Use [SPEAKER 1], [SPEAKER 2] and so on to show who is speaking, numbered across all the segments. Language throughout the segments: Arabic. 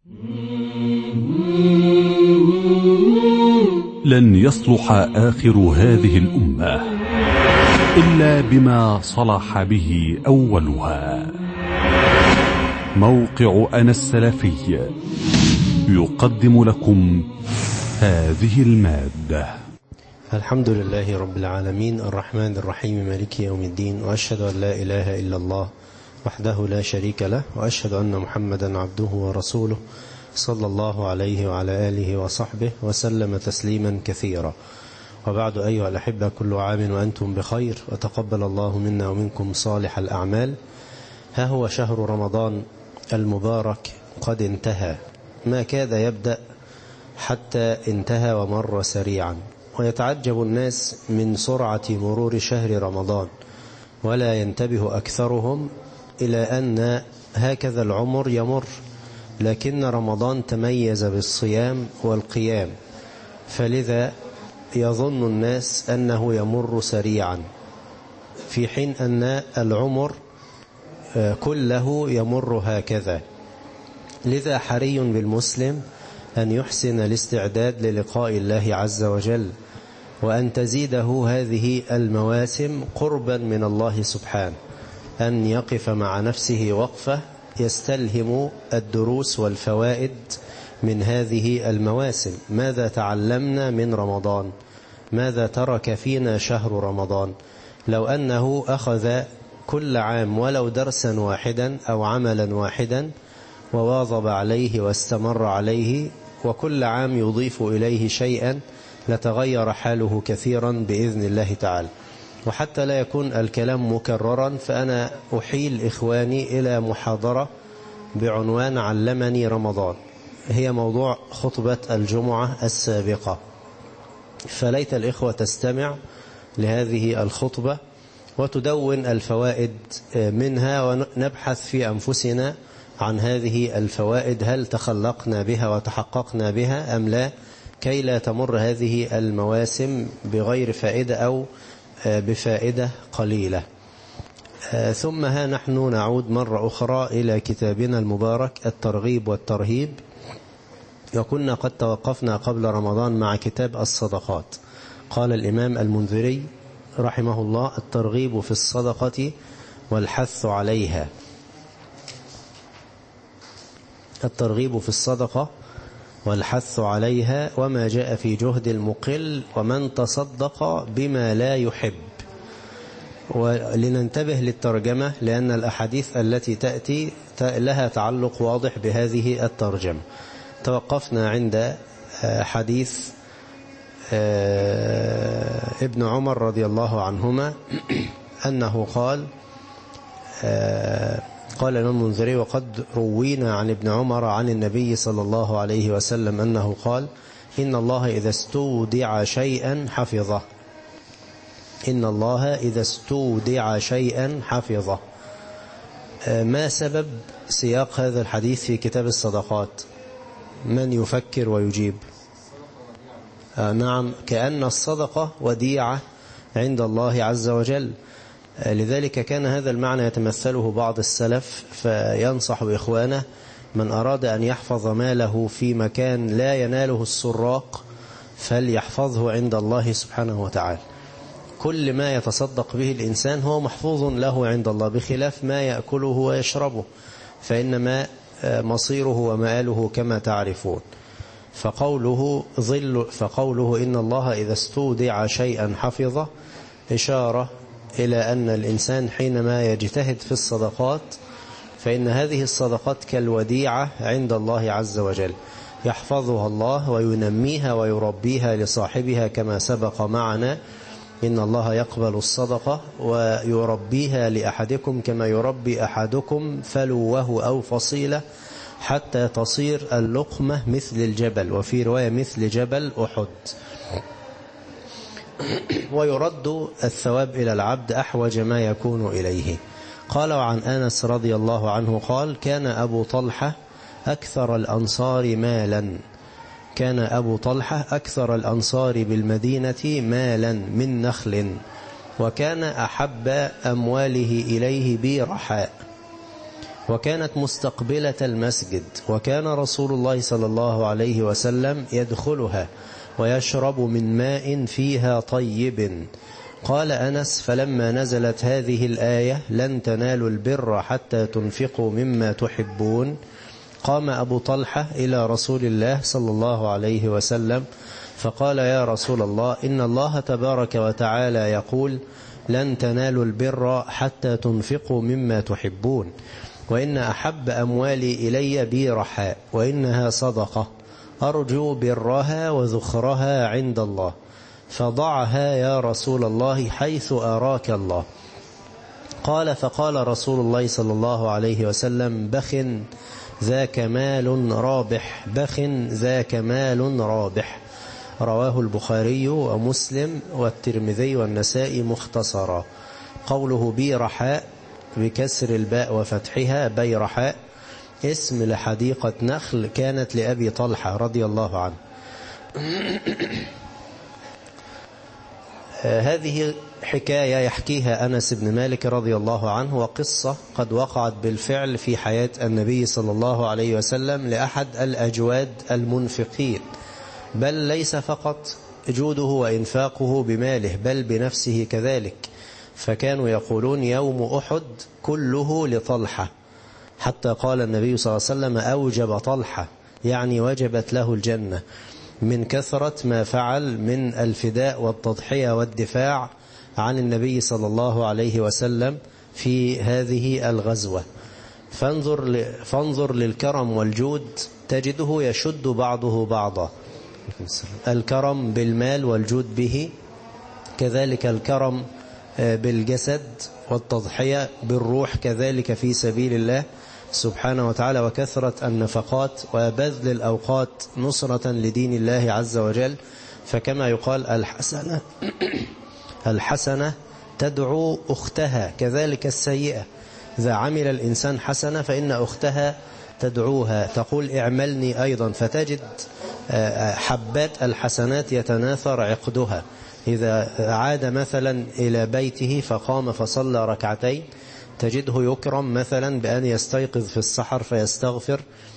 [SPEAKER 1] لن يصلح آخر هذه الأمة إلا بما صلح به أولها. موقع أنا السلفي يقدم لكم هذه المادة.
[SPEAKER 2] الحمد لله رب العالمين الرحمن الرحيم مالك يوم الدين، وأشهد أن لا إله إلا الله وحده لا شريك له، وأشهد أن محمدا عبده ورسوله صلى الله عليه وعلى آله وصحبه وسلم تسليما كثيرا. وبعد، أيها الأحبة، كل عام وأنتم بخير، وتقبل الله منا ومنكم صالح الأعمال. ها هو شهر رمضان المبارك قد انتهى، ما كاد يبدأ حتى انتهى ومر سريعا، ويتعجب الناس من سرعة مرور شهر رمضان، ولا ينتبه أكثرهم إلى أن هكذا العمر يمر، لكن رمضان تميز بالصيام والقيام، فلذا يظن الناس أنه يمر سريعا، في حين أن العمر كله يمر هكذا. لذا حري بالمسلم أن يحسن الاستعداد للقاء الله عز وجل، وأن تزيده هذه المواسم قربا من الله سبحانه، أن يقف مع نفسه وقفة يستلهم الدروس والفوائد من هذه المواسم. ماذا تعلمنا من رمضان؟ ماذا ترك فينا شهر رمضان؟ لو أنه أخذ كل عام ولو درسا واحدا أو عملا واحدا وواظب عليه واستمر عليه، وكل عام يضيف إليه شيئا، لتغير حاله كثيرا بإذن الله تعالى. وحتى لا يكون الكلام مكررا، فأنا أحيل إخواني إلى محاضرة بعنوان علمني رمضان، هي موضوع خطبة الجمعة السابقة، فليت الإخوة تستمع لهذه الخطبة وتدون الفوائد منها، ونبحث في أنفسنا عن هذه الفوائد، هل تخلقنا بها وتحققنا بها أم لا، كي لا تمر هذه المواسم بغير فائدة أو بفائدة قليلة. ثم ها نحن نعود مرة أخرى إلى كتابنا المبارك الترغيب والترهيب، وكنا قد توقفنا قبل رمضان مع كتاب الصدقات. قال الإمام المنذري رحمه الله: الترغيب في الصدقة والحث عليها. الترغيب في الصدقة والحث عليها، وما جاء في جهد المقل، ومن تصدق بما لا يحب. ولننتبه للترجمة، لأن الأحاديث التي تأتي لها تعلق واضح بهذه الترجمة. توقفنا عند حديث ابن عمر رضي الله عنهما أنه قال الإمام المنذري: وقد روينا عن ابن عمر عن النبي صلى الله عليه وسلم أنه قال: إن الله إذا استودع شيئا حفظه. إن الله إذا استودع شيئا حفظه. ما سبب سياق هذا الحديث في كتاب الصدقات؟ من يفكر ويجيب؟ نعم، كأن الصدقة وديعة عند الله عز وجل، لذلك كان هذا المعنى يتمثله بعض السلف، فينصح إخوانه: من أراد أن يحفظ ماله في مكان لا يناله السراق فليحفظه عند الله سبحانه وتعالى. كل ما يتصدق به الإنسان هو محفوظ له عند الله، بخلاف ما يأكله ويشربه، فإنما مصيره ومآله كما تعرفون. فقوله إن الله إذا استودع شيئا حفظه إشارة إلى أن الإنسان حينما يجتهد في الصدقات، فإن هذه الصدقات كالوديعة عند الله عز وجل، يحفظها الله وينميها ويربيها لصاحبها، كما سبق معنا: إن الله يقبل الصدقة ويربيها لأحدكم كما يربي أحدكم فلوه أو فصيلة، حتى تصير اللقمة مثل الجبل، وفي رواية مثل جبل أحد. ويرد الثواب إلى العبد أحوج ما يكون إليه. قال: وعن أنس رضي الله عنه قال: كان أبو طلحة أكثر الأنصار مالا. كان أبو طلحة أكثر الأنصار بالمدينة مالا من نخل، وكان أحب أمواله إليه برحاء. وكانت مستقبلة المسجد، وكان رسول الله صلى الله عليه وسلم يدخلها ويشرب من ماء فيها طيب. قال أنس: فلما نزلت هذه الآية لن تنالوا البر حتى تنفقوا مما تحبون، قام أبو طلحة إلى رسول الله صلى الله عليه وسلم فقال: يا رسول الله، إن الله تبارك وتعالى يقول: لن تنالوا البر حتى تنفقوا مما تحبون، وإن أحب أموالي إلي بيرحاء، وإنها صدقة أرجو برها وذخرها عند الله، فضعها يا رسول الله حيث أراك الله. قال: فقال رسول الله صلى الله عليه وسلم: بخ ذاك مال رابح، بخ ذاك مال رابح. رواه البخاري ومسلم والترمذي والنسائي مختصرا. قوله بيرحاء بكسر الباء وفتحها بيرحاء اسم لحديقة نخل كانت لأبي طلحة رضي الله عنه. هذه حكاية يحكيها أنس بن مالك رضي الله عنه، وقصة قد وقعت بالفعل في حياة النبي صلى الله عليه وسلم لأحد الأجواد المنفقين، بل ليس فقط جوده وإنفاقه بماله بل بنفسه كذلك، فكانوا يقولون يوم أحد كله لطلحة، حتى قال النبي صلى الله عليه وسلم: أوجب طلحة، يعني وجبت له الجنة، من كثرة ما فعل من الفداء والتضحية والدفاع عن النبي صلى الله عليه وسلم في هذه الغزوة. فانظر للكرم والجود تجده يشد بعضه بعضا، الكرم بالمال والجود به، كذلك الكرم بالجسد والتضحية بالروح كذلك في سبيل الله سبحانه وتعالى، وكثرة النفقات وبذل الأوقات نصرة لدين الله عز وجل. فكما يقال: الحسنة تدعو أختها، كذلك السيئة إذا عمل الإنسان حسنة فإن أختها تدعوها تقول: اعملني أيضا، فتجد حبات الحسنات يتناثر عقدها. إذا عاد مثلا إلى بيته فقام فصلى ركعتين تجده يكرم مثلا بأن يستيقظ في السحر فيستغفر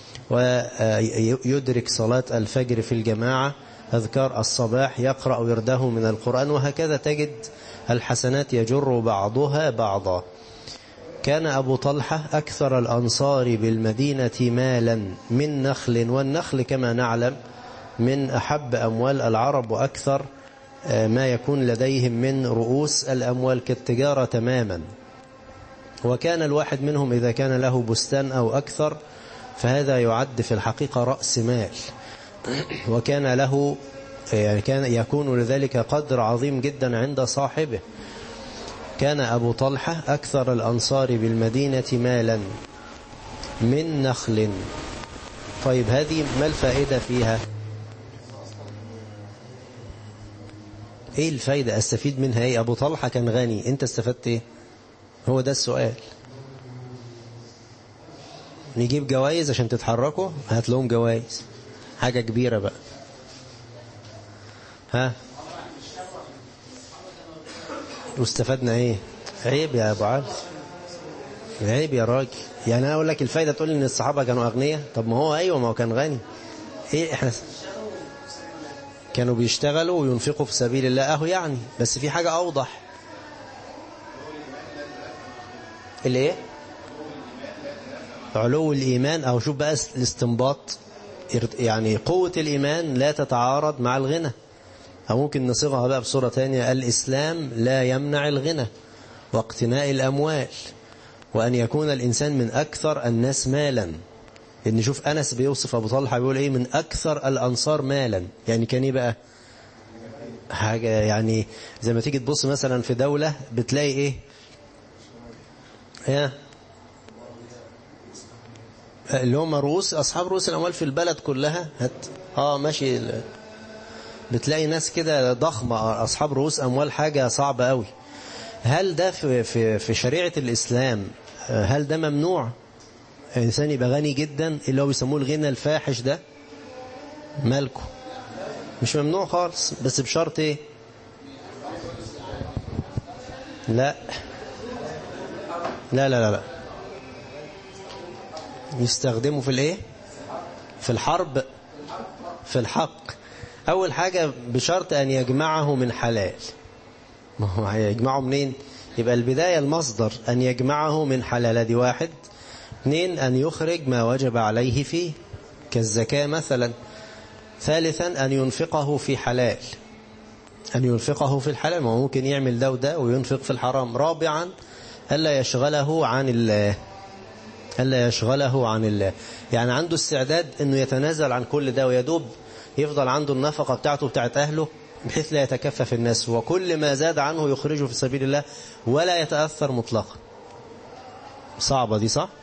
[SPEAKER 2] ويدرك صلاة الفجر في الجماعة، أذكار الصباح، يقرأ ورده من القرآن، وهكذا تجد الحسنات يجر بعضها بعضا. كان أبو طلحة أكثر الأنصار بالمدينة مالا من نخل، والنخل كما نعلم من أحب أموال العرب، وأكثر ما يكون لديهم من رؤوس الأموال كالتجارة تماما. وكان الواحد منهم إذا كان له بستان أو أكثر فهذا يعد في الحقيقة رأس مال، وكان له يعني كان يكون لذلك قدر عظيم جدا عند صاحبه. كان أبو طلحة أكثر الأنصار بالمدينة مالا من نخل. طيب هذه ما الفائدة فيها؟ ايه الفايدة؟ استفيد منها ايه؟ ابو طلحة كان غني، انت استفدت ايه؟ هو ده السؤال. نجيب جوائز عشان تتحركوا، هات لهم جوائز، حاجة كبيرة بقى. ها واستفدنا ايه؟ عيب يا ابو علي، عيب يا راجل. يعني انا اقول لك الفايدة تقول ان الصحابة كانوا اغنياء؟ طب ما هو ايوه، ما هو كان غني. ايه احنا كانوا بيشتغلوا وينفقوا في سبيل الله اهو يعني، بس في حاجة اوضح. الايه؟ علو الايمان. او شوف بقى الاستنباط، يعني قوة الايمان لا تتعارض مع الغنى، او ممكن نصيغها بقى بصورة تانية: الاسلام لا يمنع الغنى واقتناء الاموال، وان يكون الانسان من اكثر الناس مالا. ان شوف انس بيوصف ابو طلحة بيقول ايه: من اكثر الانصار مالا، يعني كان ايه بقى؟ حاجة يعني زي ما تيجي تبص مثلا في دولة بتلاقي ايه؟ اللي هم رؤوس اصحاب رؤوس الاموال في البلد كلها. ماشي، بتلاقي ناس كده ضخمة اصحاب رؤوس اموال، حاجة صعبة قوي. هل ده في شريعة الاسلام هل ده ممنوع؟ الإنسان يبقى غني جدا اللي هو بيسموه الغنى الفاحش ده، مالكه؟ مش ممنوع خالص، بس بشرط ايه؟ لا لا لا لا, لا. يستخدمه في الايه؟ في الحرب، في الحق. اول حاجة بشرط ان يجمعه من حلال. ما هو هيجمعه منين؟ يبقى البداية المصدر أن يجمعه من حلال، دي واحد. 2 أن يخرج ما وجب عليه فيه كالزكاة مثلا. 3 أن ينفقه في حلال، أن ينفقه في الحلال، ما هو ممكن يعمل ده وده وينفق في الحرام. 4 ألا يشغله عن الله، ألا يشغله عن الله، يعني عنده استعداد أنه يتنازل عن كل ده ويدوب يفضل عنده النفقة بتاعته بتاعت أهله بحيث لا يتكفف الناس، وكل ما زاد عنه يخرجه في سبيل الله ولا يتأثر مطلقا. صعبة دي صح؟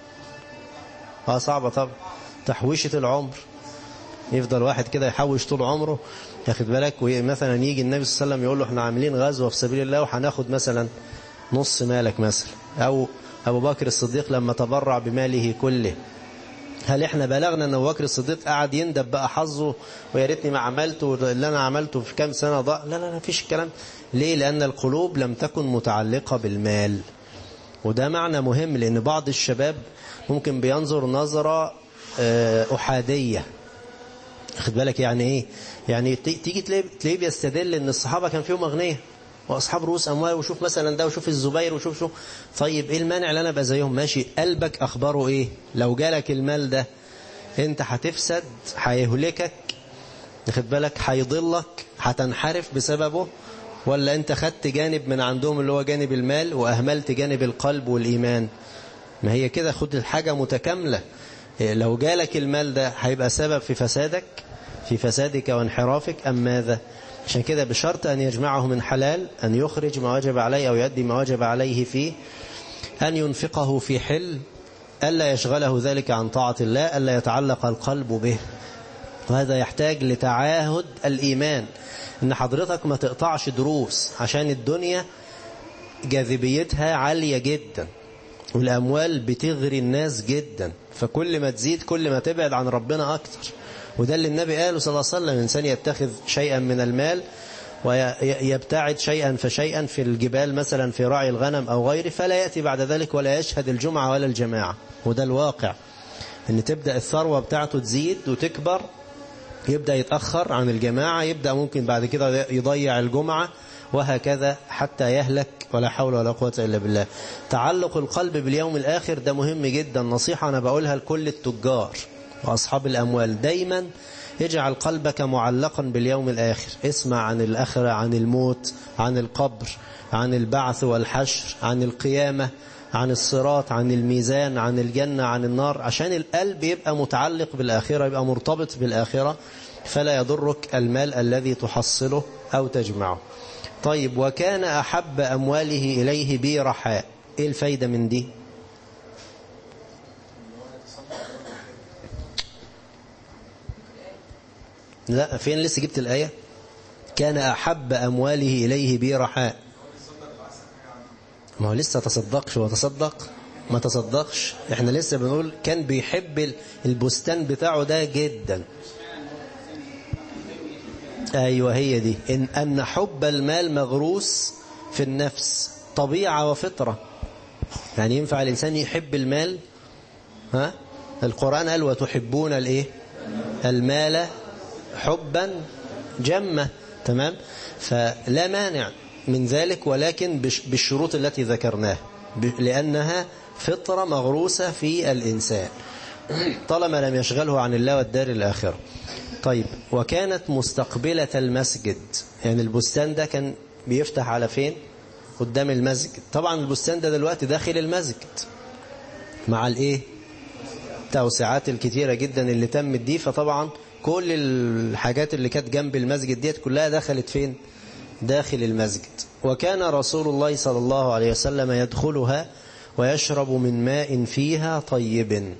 [SPEAKER 2] صعبة طبعا. تحويشة العمر، يفضل واحد كده يحوش طول عمره، ياخد بالك، ومثلا يجي النبي صلى الله عليه وسلم يقول له احنا عاملين غزوة في سبيل الله وهناخد مثلا نص مالك مثلا، أو أبو بكر الصديق لما تبرع بماله كله، هل احنا بلغنا ان ابو بكر الصديق قاعد يندب بقى حظه ويا ريتني ما عملته اللي انا عملته في كام سنه ضاع؟ لا لا لا، فيش الكلام. ليه؟ لان القلوب لم تكن متعلقه بالمال. وده معنى مهم، لان بعض الشباب ممكن بينظر نظره احاديه، خد بالك يعني ايه؟ يعني تيجي تلاقيه بيستدل ان الصحابه كان فيهم اغنياء واصحاب رؤوس اموال، وشوف مثلا ده وشوف الزبير وشوف شو. طيب ايه المانع ان انا ابقى زيهم؟ ماشي، قلبك اخباره ايه؟ لو جالك المال ده انت هتفسد، هيهلكك، خد بالك، هيضلك، هتنحرف بسببه، ولا انت خدت جانب من عندهم اللي هو جانب المال واهملت جانب القلب والايمان؟ ما هي كده، خد الحاجه متكامله. لو جالك المال ده هيبقى سبب في فسادك، في فسادك وانحرافك، أم ماذا؟ عشان كده بشرط أن يجمعه من حلال، أن يخرج ما وجب عليه أو يؤدي ما وجب عليه فيه، أن ينفقه في حل، ألا يشغله ذلك عن طاعة الله، ألا يتعلق القلب به. وهذا يحتاج لتعاهد الإيمان، إن حضرتك ما تقطعش دروس، عشان الدنيا جاذبيتها عالية جدا والأموال بتغري الناس جدا، فكل ما تزيد كل ما تبعد عن ربنا أكتر. وده اللي النبي قاله صلى الله عليه وسلم: الإنسان يتخذ شيئا من المال ويبتعد شيئا فشيئا في الجبال مثلا في راعي الغنم أو غيره، فلا يأتي بعد ذلك ولا يشهد الجمعة ولا الجماعة. وده الواقع، ان تبدأ الثروة بتاعته تزيد وتكبر، يبدأ يتأخر عن الجماعة، يبدأ ممكن بعد كده يضيع الجمعة، وهكذا حتى يهلك، ولا حول ولا قوة إلا بالله. تعلق القلب باليوم الآخر ده مهم جدا. نصيحة أنا بقولها لكل التجار وأصحاب الأموال: دايما اجعل قلبك معلقا باليوم الآخر. اسمع عن الآخرة، عن الموت، عن القبر، عن البعث والحشر، عن القيامة، عن الصراط، عن الميزان، عن الجنة، عن النار، عشان القلب يبقى متعلق بالآخرة، يبقى مرتبط بالآخرة، فلا يضرك المال الذي تحصله أو تجمعه. طيب، وكان أحب أمواله إليه برحاء. إيه الفايدة من دي؟ لا، فين لسه جبت الآية؟ كان أحب أمواله إليه برحاء. ما هو لسه تصدقش وتصدق ما تصدقش، احنا لسه بنقول كان بيحب البستان بتاعه ده جدا. ايوه هي دي، ان حب المال مغروس في النفس، طبيعة وفطرة. يعني ينفع الانسان يحب المال؟ ها، القرآن قال: وتحبون الايه؟ المال حبا جمة. تمام، فلا مانع من ذلك، ولكن بالشروط التي ذكرناها، لأنها فطرة مغروسة في الإنسان طالما لم يشغله عن الله والدار الآخرة. طيب، وكانت مستقبلة المسجد، يعني البستان ده كان بيفتح على فين؟ قدام المسجد. طبعا البستان ده دلوقتي داخل المسجد مع الايه؟ التوسعات الكتيرة جدا اللي تمت دي، فطبعا كل الحاجات اللي كانت جنب المسجد ديت كلها دخلت فين؟ داخل المسجد. وكان رسول الله صلى الله عليه وسلم يدخلها ويشرب من ماء فيها طيب.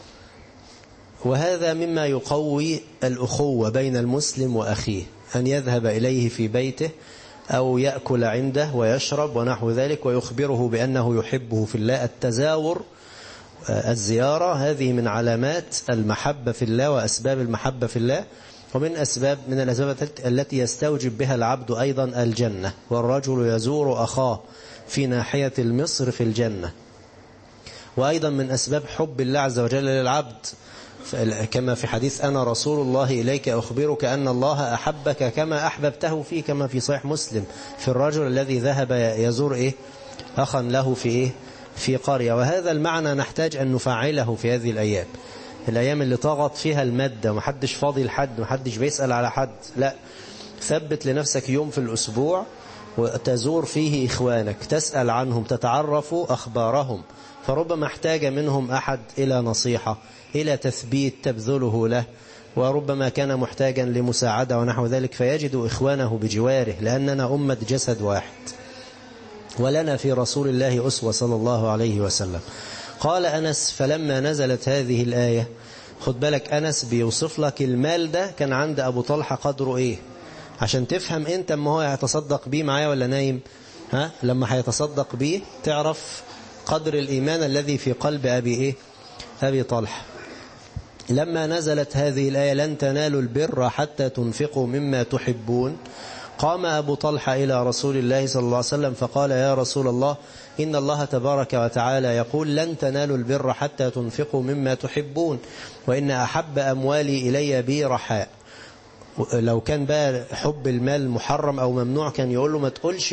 [SPEAKER 2] وهذا مما يقوي الأخوة بين المسلم وأخيه، أن يذهب إليه في بيته أو يأكل عنده ويشرب ونحو ذلك، ويخبره بأنه يحبه في الله. التزاور، الزيارة، هذه من علامات المحبة في الله وأسباب المحبة في الله، ومن الأسباب التي يستوجب بها العبد أيضا الجنة. والرجل يزور أخاه في ناحية المصر في الجنة. وأيضا من أسباب حب الله عز وجل للعبد كما في حديث أنا رسول الله إليك أخبرك أن الله أحبك كما أحببته فيه، كما في صحيح مسلم في الرجل الذي ذهب يزور أخا له في قرية. وهذا المعنى نحتاج أن نفعله في هذه الأيام اللي طغت فيها المادة ومحدش فاضي لحد ومحدش بيسأل على حد. لا، ثبت لنفسك يوم في الأسبوع وتزور فيه إخوانك، تسأل عنهم، تتعرف أخبارهم، فربما احتاج منهم أحد إلى نصيحة، إلى تثبيت تبذله له، وربما كان محتاجا لمساعدة ونحو ذلك، فيجد إخوانه بجواره، لأننا أمة جسد واحد ولنا في رسول الله أسوة صلى الله عليه وسلم. قال أنس فلما نزلت هذه الآية، خد بالك أنس بيوصف لك المال ده كان عند أبو طلحة قدره إيه، عشان تفهم أنت ما هو هيتصدق بيه معايا ولا نايم. لما هيتصدق بيه تعرف قدر الإيمان الذي في قلب أبي طلحة. لما نزلت هذه الآية لن تنالوا البر حتى تنفقوا مما تحبون، قام أبو طلحة إلى رسول الله صلى الله عليه وسلم فقال يا رسول الله إن الله تبارك وتعالى يقول لن تنالوا البر حتى تنفقوا مما تحبون، وإن أحب أموالي إلي بي رحاء. لو كان بقى حب المال محرم أو ممنوع كان يقول له ما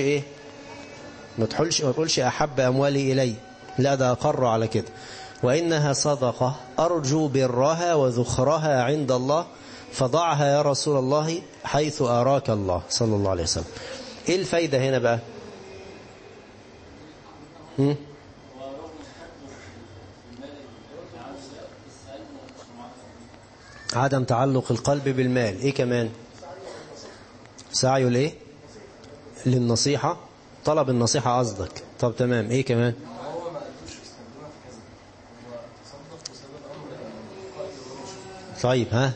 [SPEAKER 2] تقولش أحب أموالي إلي، لا ده أقر على كده. وإنها صدقة أرجو برها وذخرها عند الله فضعها يا رسول الله حيث أراك الله صلى الله عليه وسلم. إيه الفايدة هنا بقى؟ عدم تعلق القلب بالمال. إيه كمان؟ سعيه للنصيحة، طلب النصيحة قصدك. طب تمام. إيه كمان؟ طيب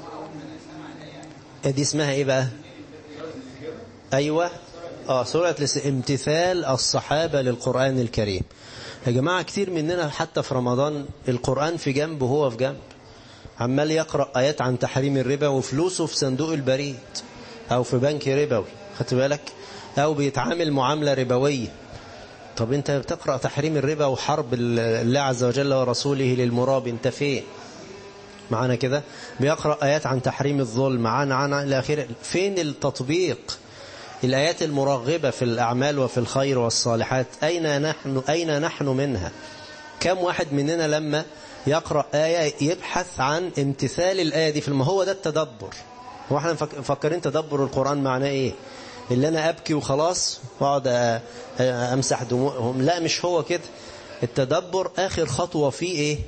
[SPEAKER 2] دي اسمها ايه بقى؟ ايوه سورة امتثال الصحابة للقرآن الكريم. يا جماعة كتير مننا حتى في رمضان القرآن في جنب وهو في جنب، عمال يقرأ آيات عن تحريم الربا وفلوسه في صندوق البريد او في بنك ربوي، خدت بالك، او بيتعامل معاملة ربوية. طب انت بتقرأ تحريم الربا وحرب الله عز وجل ورسوله للمراب، انت فين معانا كده؟ بيقرأ آيات عن تحريم الظلم معانا إلى آخره. فين التطبيق؟ الآيات المرغبة في الأعمال وفي الخير والصالحات أين نحن منها؟ كم واحد مننا لما يقرأ آية يبحث عن امتثال الآية دي؟ ما هو ده التدبر. هو احنا مفكرين تدبر القرآن معناه ايه؟ اللي انا ابكي وخلاص واقعد امسح دموعهم؟ لا، مش هو كده. التدبر آخر خطوة فيه ايه؟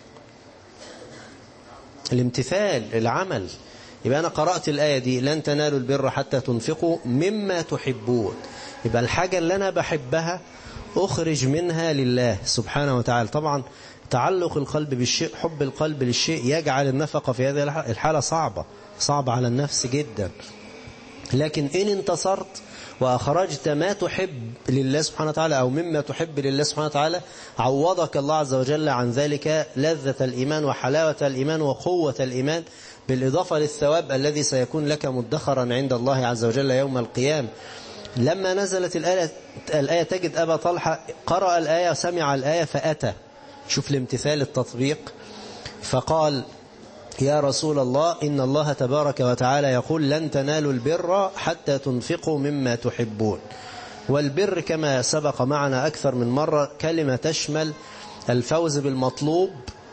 [SPEAKER 2] الامتثال، العمل. يبقى أنا قرأت الآية دي لن تنالوا البر حتى تنفقوا مما تحبون، يبقى الحاجة اللي أنا بحبها أخرج منها لله سبحانه وتعالى. طبعا تعلق القلب بالشيء، حب القلب للشيء يجعل النفقة في هذه الحالة صعبة على النفس جدا. لكن إن انتصرت وأخرجت ما تحب لله سبحانه وتعالى أو مما تحب لله سبحانه وتعالى، عوضك الله عز وجل عن ذلك لذة الإيمان وحلاوة الإيمان وقوة الإيمان، بالإضافة للثواب الذي سيكون لك مدخرا عند الله عز وجل يوم القيامة. لما نزلت الآية تجد أبا طلحة قرأ الآية وسمع الآية فأتى، شوف الامتثال، التطبيق، فقال يا رسول الله إن الله تبارك وتعالى يقول لن تنالوا البر حتى تنفقوا مما تحبون. والبر كما سبق معنا أكثر من مرة كلمة تشمل الفوز بالمطلوب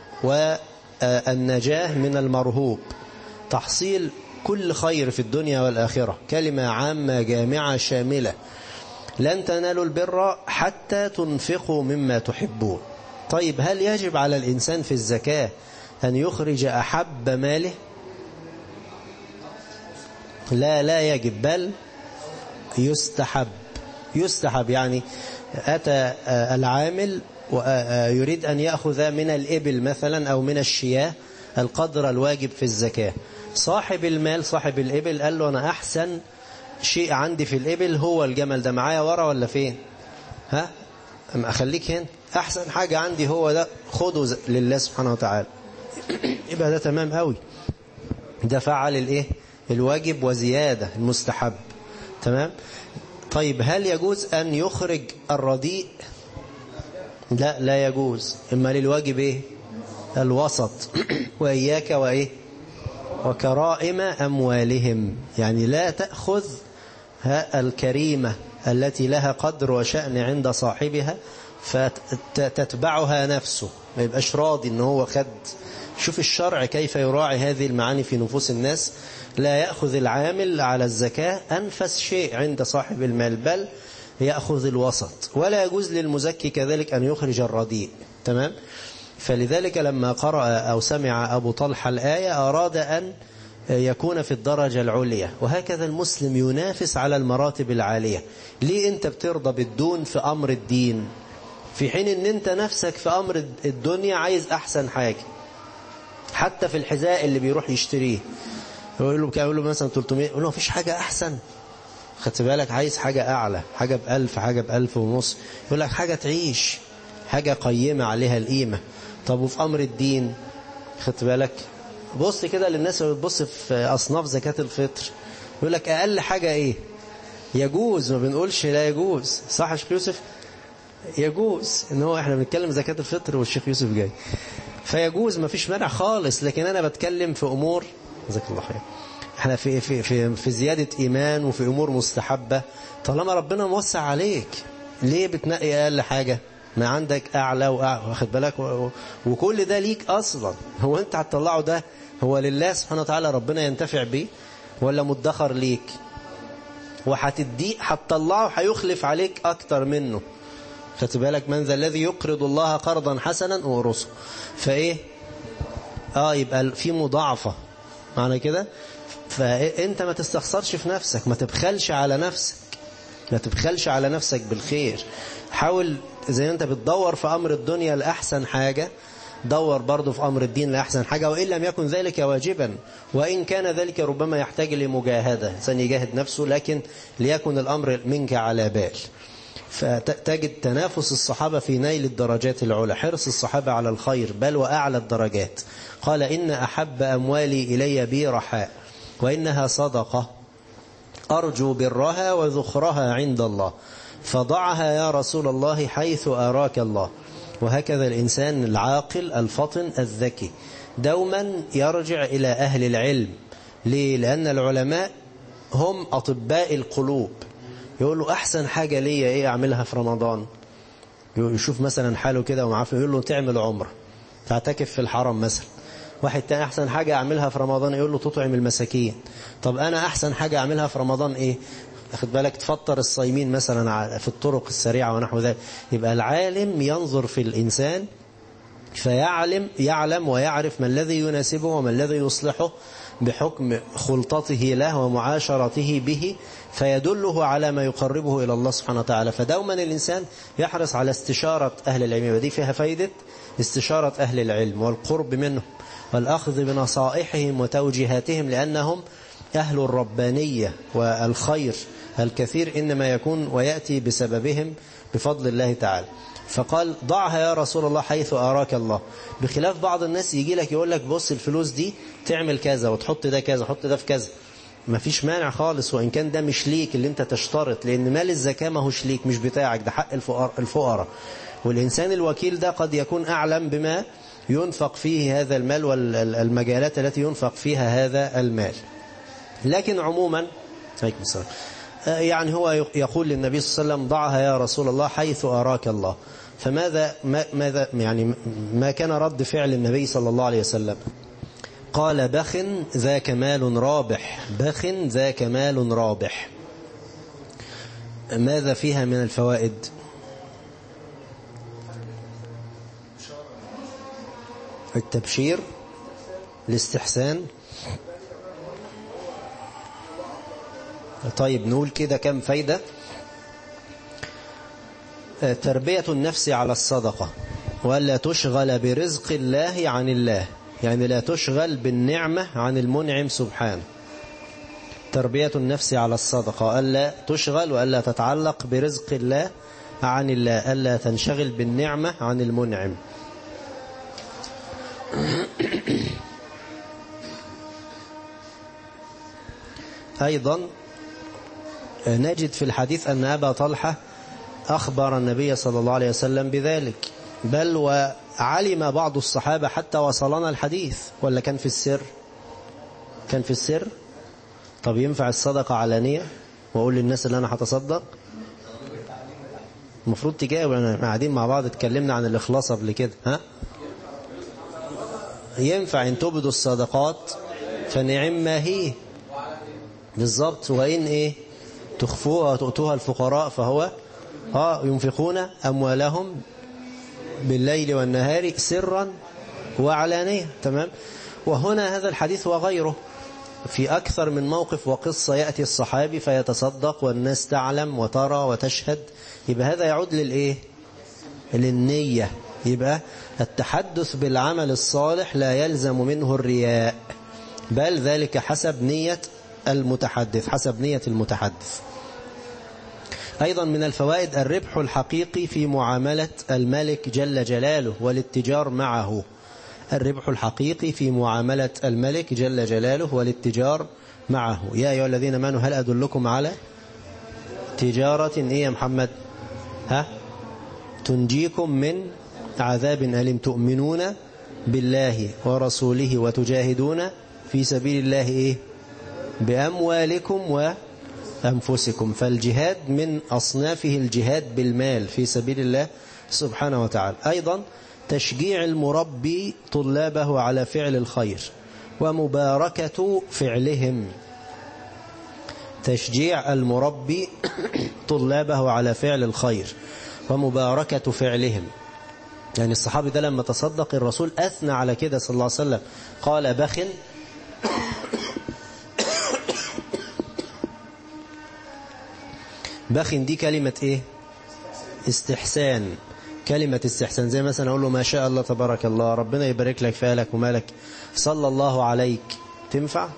[SPEAKER 2] والنجاة من المرهوب، تحصيل كل خير في الدنيا والآخرة، كلمة عامة جامعة شاملة. لن تنالوا البر حتى تنفقوا مما تحبون. طيب هل يجب على الإنسان في الزكاة أن يخرج أحب ماله؟ لا يجب، بل يستحب. يعني أتى العامل ويريد أن يأخذ من الإبل مثلا أو من الشياه القدر الواجب في الزكاة، صاحب المال صاحب الإبل قال له أنا أحسن شيء عندي في الإبل هو الجمل ده، معايا ورا ولا فين؟ أخليك هنا، أحسن حاجة عندي هو ده، خده لله سبحانه وتعالى. يبقى ده تمام قوي، ده فعل الواجب وزيادة المستحب. تمام. طيب هل يجوز أن يخرج الرديء؟ لا يجوز. إما للواجب إيه؟ الوسط. وإياك وإيه؟ وكرائم أموالهم، يعني لا تأخذ الكريمة التي لها قدر وشأن عند صاحبها فتتبعها نفسه، ما يبقاش راضي إن هو خد. شوف الشرع كيف يراعي هذه المعاني في نفوس الناس. لا يأخذ العامل على الزكاة أنفس شيء عند صاحب المال، بل يأخذ الوسط. ولا يجوز للمزكي كذلك أن يخرج الرديء. تمام. فلذلك لما قرأ أو سمع أبو طلحة الآية أراد أن يكون في الدرجة العليا. وهكذا المسلم ينافس على المراتب العالية. ليه أنت بترضى بالدون في أمر الدين، في حين أن أنت نفسك في أمر الدنيا عايز أحسن حاجة؟ حتى في الحذاء اللي بيروح يشتريه يقول له مثلا 300، يقول له مفيش حاجة أحسن. خدت بالك؟ عايز حاجة أعلى، حاجة ب1000، حاجة ب1500. يقول لك حاجة تعيش، حاجة قيمة عليها القيمة. طب وفي أمر الدين؟ خدت بالك؟ بص كده للناس اللي بتبص في أصناف زكاة الفطر، يقول لك أقل حاجة إيه؟ يجوز، ما بنقولش لا يجوز. صح يا شيخ يوسف؟ يجوز. إن هو إحنا بنتكلم زكاة الفطر والشيخ يوسف جاي، فيجوز، ما فيش مانع خالص. لكن أنا بتكلم في أمور، جزاك الله خير، احنا في زيادة إيمان وفي أمور مستحبة. طالما ربنا موسع عليك، ليه بتنقي أقل حاجة؟ ما عندك أعلى واخد بالك، وكل ده ليك أصلا. هو أنت هتطلعه ده هو لله سبحانه وتعالى ربنا ينتفع به، ولا مدخر ليك؟ وهتديه هتطلعه هيخلف عليك أكتر منه. خدت بالك؟ من ذا الذي يقرض الله قرضا حسنا ورسه. فإيه؟ يبقى في مضاعفة معنى كده. فأنت ما تستخسرش في نفسك، ما تبخلش على نفسك، ما تبخلش على نفسك بالخير. حاول زي ما أنت بتدور في أمر الدنيا لأحسن حاجة، دور برضو في أمر الدين لأحسن حاجة، وإن لم يكن ذلك واجبا، وإن كان ذلك ربما يحتاج لمجاهدة، إنسان يجاهد نفسه، لكن ليكن الأمر منك على بال. فتجد تنافس الصحابة في نيل الدرجات العلى، حرص الصحابة على الخير بل وأعلى الدرجات. قال إن أحب أموالي إلي برحاء، وإنها صدقة أرجو برها وذخرها عند الله، فضعها يا رسول الله حيث أراك الله. وهكذا الإنسان العاقل الفطن الذكي دوما يرجع إلى أهل العلم. ليه؟ لأن العلماء هم أطباء القلوب. يقول له أحسن حاجة ليا إيه أعملها في رمضان؟ يشوف مثلا حاله كده ومعافي، يقول له تعمل عمرة، تعتكف في الحرم مثلا. واحد تاني أحسن حاجة أعملها في رمضان، يقول له تطعم المساكين. طب أنا أحسن حاجة أعملها في رمضان إيه؟ أخذ بالك، تفطر الصايمين مثلا في الطرق السريعة ونحو ذلك. يبقى العالم ينظر في الإنسان يعلم ويعرف ما الذي يناسبه وما الذي يصلحه بحكم خلطته له ومعاشرته به، فيدله على ما يقربه إلى الله سبحانه وتعالى. فدوما الإنسان يحرص على استشارة أهل العلم، ودي فيها فايدة استشارة أهل العلم والقرب منهم والأخذ بنصائحهم وتوجيهاتهم، لأنهم أهل الربانية والخير الكثير إنما يكون ويأتي بسببهم بفضل الله تعالى. فقال ضعها يا رسول الله حيث أراك الله. بخلاف بعض الناس يجي لك يقول لك بص الفلوس دي تعمل كذا وتحط ده كذا وتحط ده في كذا. ما فيش مانع خالص، وإن كان ده مش ليك اللي انت تشترط، لأن مال الزكاة ما هوش ليك، مش بتاعك، ده حق الفقراء. والإنسان الوكيل ده قد يكون أعلم بما ينفق فيه هذا المال والمجالات التي ينفق فيها هذا المال. لكن عموما يعني هو يقول للنبي صلى الله عليه وسلم ضعها يا رسول الله حيث أراك الله. فماذا يعني ما كان رد فعل النبي صلى الله عليه وسلم؟ قال بخ ذاك مال رابح، بخ ذاك مال رابح. ماذا فيها من الفوائد؟ التبشير، الاستحسان. طيب نقول كده كم فايدة؟ تربية النفس على الصدقة، ولا تشغل برزق الله عن الله، يعني لا تشغل بالنعمة عن المنعم سبحانه. تربية النفس على الصدقة، ألا تشغل وألا تتعلق برزق الله عن الله، ألا تنشغل بالنعمة عن المنعم. أيضا نجد في الحديث أن أبا طلحة أخبر النبي صلى الله عليه وسلم بذلك، بل وعلم بعض الصحابة حتى وصلنا الحديث، ولا كان في السر؟ كان في السر. طب ينفع الصدقة علانية وأقول للناس اللي أنا هتصدق؟ المفروض تجاوب، أنا قاعدين مع بعض اتكلمنا عن الإخلاص قبل كده. ها؟ ينفع إن تبدوا الصدقات فنعم ما هي بالضبط، وإن إيه تخفوها وتؤتوها الفقراء فهو ينفقون أموالهم بالليل والنهار سرا وعلانية. تمام. وهنا هذا الحديث وغيره في أكثر من موقف وقصة يأتي الصحابي فيتصدق والناس تعلم وترى وتشهد، يبقى هذا يعود للإيه؟ للنية. يبقى التحدث بالعمل الصالح لا يلزم منه الرياء، بل ذلك حسب نية المتحدث، حسب نية المتحدث. أيضا من الفوائد الربح الحقيقي في معاملة الملك جل جلاله والاتجار معه. الربح الحقيقي في معاملة الملك جل جلاله والاتجار معه. يا أيها الذين آمنوا هل أدلكم على تجارة إيه يا محمد؟ تنجيكم من عذاب أليم تؤمنون بالله ورسوله وتجاهدون في سبيل الله إيه؟ بأموالكم وأنفسكم. فالجهاد من أصنافه الجهاد بالمال في سبيل الله سبحانه وتعالى. أيضا تشجيع المربي طلابه على فعل الخير ومباركة فعلهم. تشجيع المربي طلابه على فعل الخير ومباركة فعلهم. يعني الصحابي ده لما تصدق الرسول أثنى على كده صلى الله عليه وسلم، قال بخ. بخ دي كلمة إيه؟ استحسان، كلمة استحسان. زي مثلا أقول له ما شاء الله تبارك الله، ربنا يبارك لك في أهلك ومالك، صلى الله عليك، تنفع؟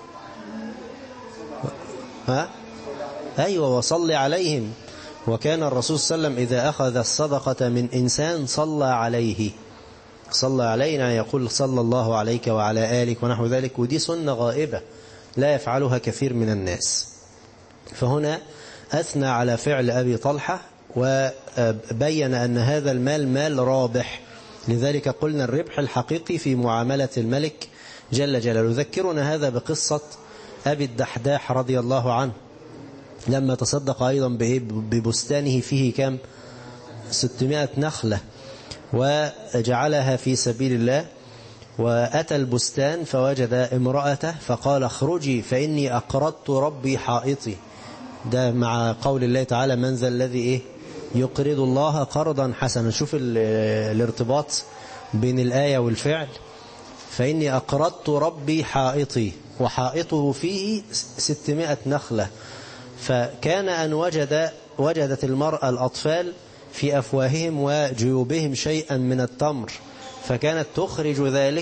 [SPEAKER 2] أيوة، وصلي عليهم. وكان الرسول صلى الله عليه وسلم إذا أخذ الصدقة من إنسان صلى عليه، صلى علينا، يقول صلى الله عليك وعلى آلك ونحو ذلك. ودي سنة غائبة لا يفعلها كثير من الناس. فهنا أثنى على فعل أبي طلحة وبين أن هذا المال مال رابح. لذلك قلنا الربح الحقيقي في معاملة الملك جل جلاله. ذكرنا هذا بقصة أبي الدحداح رضي الله عنه لما تصدق أيضا ببستانه فيه كم 600 نخلة وجعلها في سبيل الله. وأتى البستان فوجد امرأته فقال اخرجي فإني أقرضت ربي حائطي. ده مع قول الله تعالى من ذا الذي يقرض الله قرضا حسنا. شوف الارتباط بين الآية والفعل. فإني أقرضت ربي حائطي، وحائطه فيه 600 نخلة. فكان أن وجدت المرأة الأطفال في أفواههم وجيوبهم شيئا من التمر، فكانت تخرج ذلك،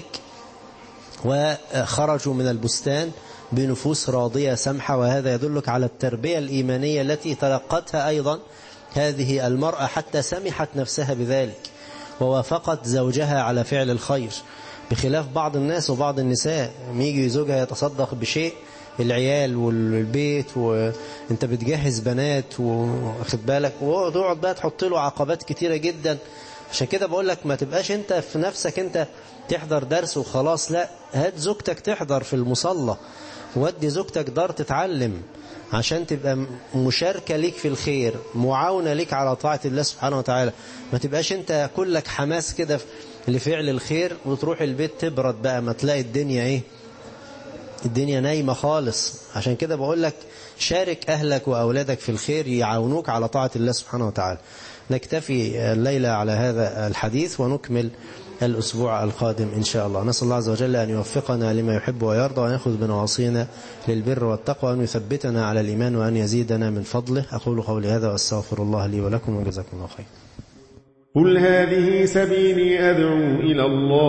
[SPEAKER 2] وخرجوا من البستان بنفوس راضية سمحة. وهذا يدلك على التربية الإيمانية التي تلقتها أيضا هذه المرأة حتى سمحت نفسها بذلك ووافقت زوجها على فعل الخير، بخلاف بعض الناس وبعض النساء يجي زوجها يتصدق بشيء، العيال والبيت وانت بتجهز بنات واخد بالك، وتقعد بقى تحط له عقبات كتيرة جدا. عشان كده بقول لك ما تبقاش انت في نفسك انت تحضر درس وخلاص، لا، هات زوجتك تحضر في المصلى، ودي زوجتك دار تتعلم عشان تبقى مشاركة ليك في الخير، معاونة ليك على طاعة الله سبحانه وتعالى. ما تبقاش انت كلك حماس كده لفعل الخير وتروح البيت تبرد بقى، ما تلاقي الدنيا الدنيا نايمة خالص. عشان كده بقول لك شارك أهلك وأولادك في الخير يعاونوك على طاعة الله سبحانه وتعالى. نكتفي الليلة على هذا الحديث ونكمل الأسبوع القادم إن شاء الله. نسأل الله عز وجل أن يوفقنا لما يحب ويرضى، وأن يأخذ بنواصينا للبر والتقوى، وأن يثبتنا على الإيمان، وأن يزيدنا من فضله. أقول قولي هذا وأستغفر الله لي ولكم، وجزاكم الله خير.
[SPEAKER 3] قل هذه سبيلي أدعو إلى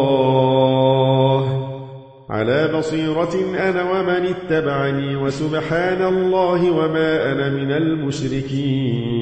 [SPEAKER 3] الله على بصيرة أنا ومن اتبعني، وسبحان الله وما أنا من المشركين.